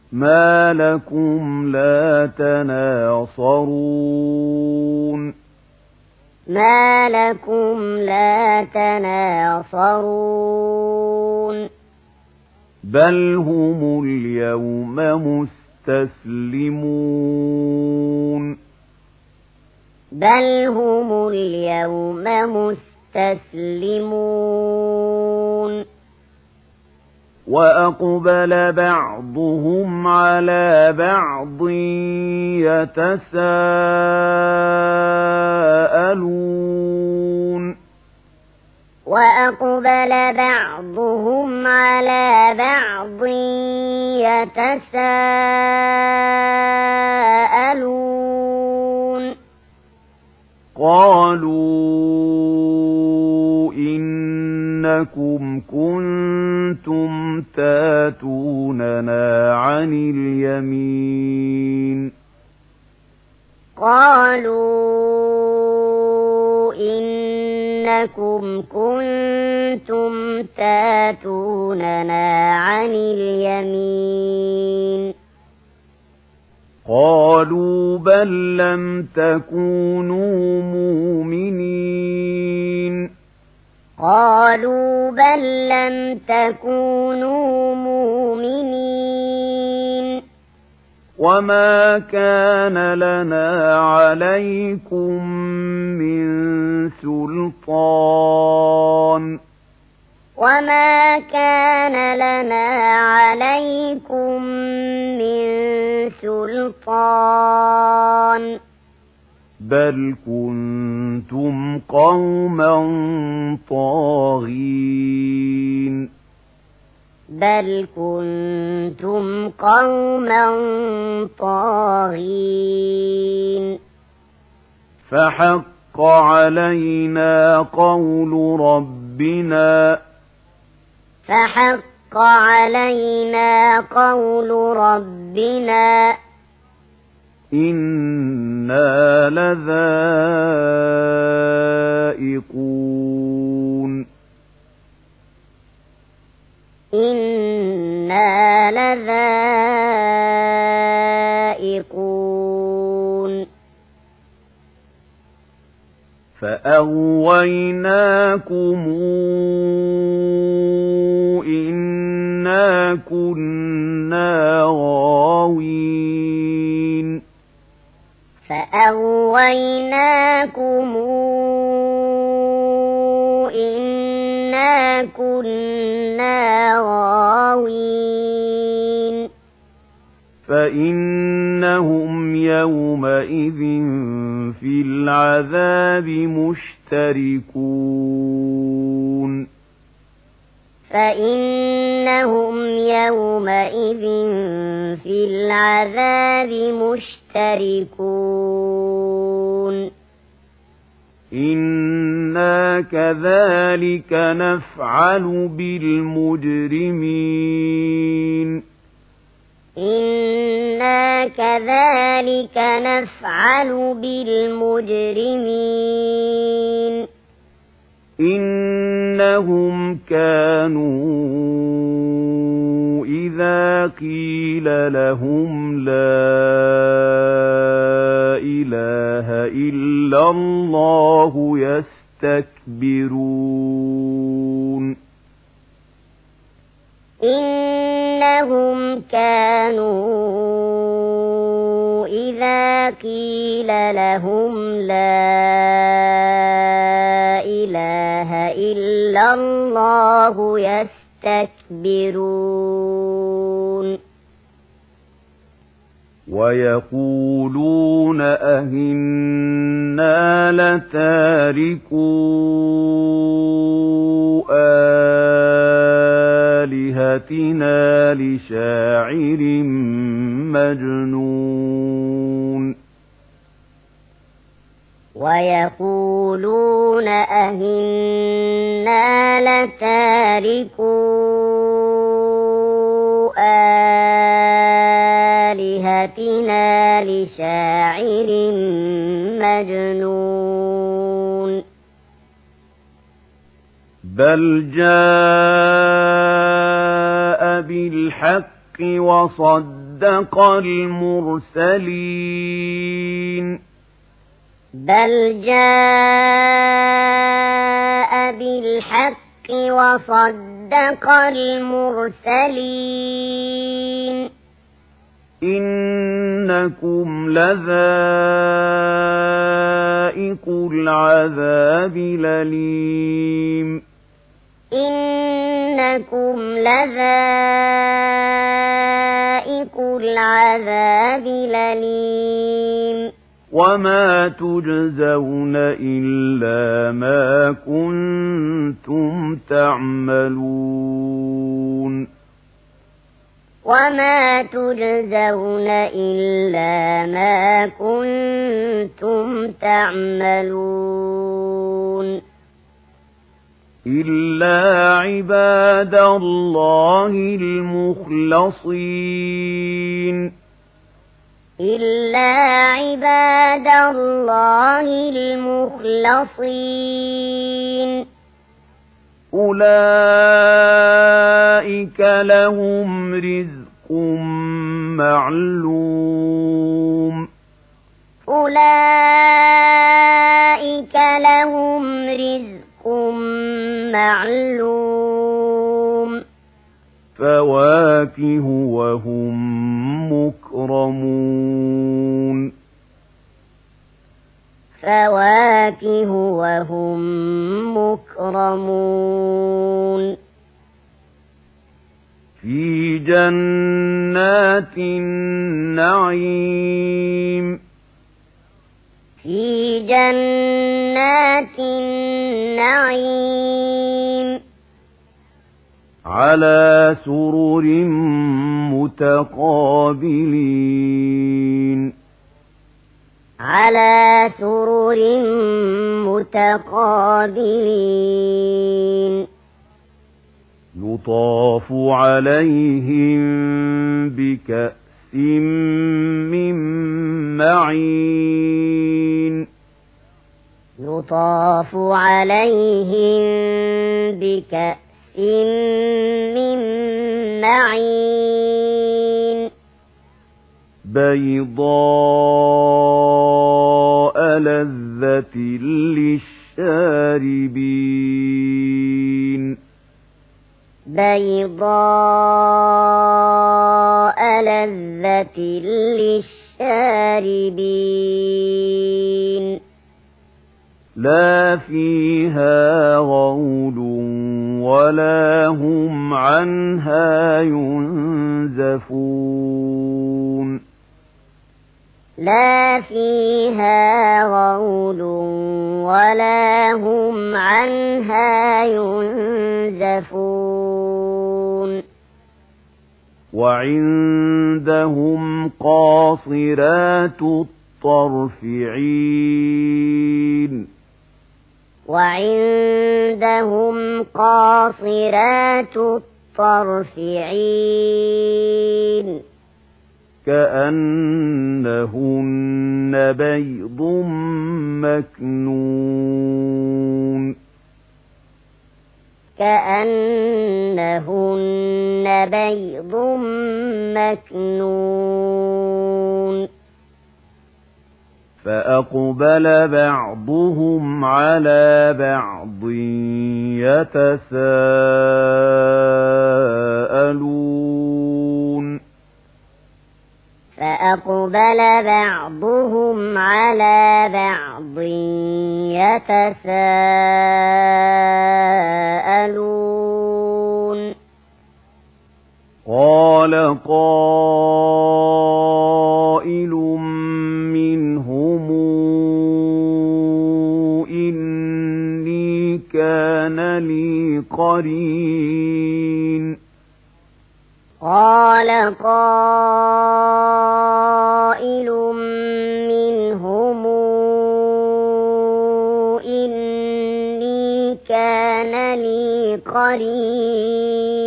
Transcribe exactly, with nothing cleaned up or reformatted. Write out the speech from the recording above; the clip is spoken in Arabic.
ما لكم لا تناصرون ما لكم لا تناصرون بل هم اليوم مستسلمون بل هم اليوم مستسلمون وأقبل بعضهم على بعض يتساءلون وأقبل بعضهم على بعض يتساءلون قالوا إنكم كنتم تاتوننا عن اليمين قالوا إنكم كنتم تاتوننا عن اليمين قالوا بل لم تكونوا مؤمنين قالوا بل لم تكونوا مؤمنين وما كان لنا عليكم من سلطان وما كان لنا عليكم من سلطان بل كنتم قوما طاغين بل كنتم قوما طاغين فحق علينا قول ربنا فحق علينا قول ربنا إنا لذائقون إنا لذائقون فأغويناكم إنا كنا غاوين فأغويناكم إنا كنا غاوين فإنهم يومئذ في العذاب مشتركون فإنهم يومئذ في العذاب مشتركون إنا كذلك نفعل بالمجرمين إنا كذلك نفعل بالمجرمين إنهم كانوا إذا قيل لهم لا إله إلا الله يستكبرون إنهم كانوا إذا قيل لهم لا إله إلا الله يستكبرون ويقولون أئنا لتاركو آلهتنا لشاعر مجنون ويقولون أئنا لتاركو آلهتنا لشاعر مجنون بل جاء بالحق وصدق وصدق المرسلين بل جاء بالحق وصدق المرسلين إنكم لذائق العذاب الأليم إنكم لذائق العذاب الأليم وما تجزون إلا ما كنتم تعملون وما تجزون إلا ما كنتم تعملون إلا عباد الله المخلصين إلا عباد الله المخلصين أولئك لهم رزق معلوم أولئك لهم رزق معلوم فواكه وهم مكرمون فواكه وهم مكرمون في جنات النعيم في جنات النعيم على سرر متقابلين على سرر متقابلين يطاف عليهم بكأس من معين يطاف عليهم بكأس من معين بيضاء لذة للشاربين بيضاء لذة للشاربين لا فيها غول ولا هم عنها ينزفون لا فيها غول ولا هم عنها ينزفون وعندهم قاصرات الطرف عين وعندهم قاصرات الطرف عين كأنهن بيض مكنون كأنهن بيض مكنون فأقبل بعضهم على بعض يتساءلون فأقبل بعضهم على بعض يتساءلون قال قائل منهم إني كان لي قرين قال قائل منهم إني كان لي قرين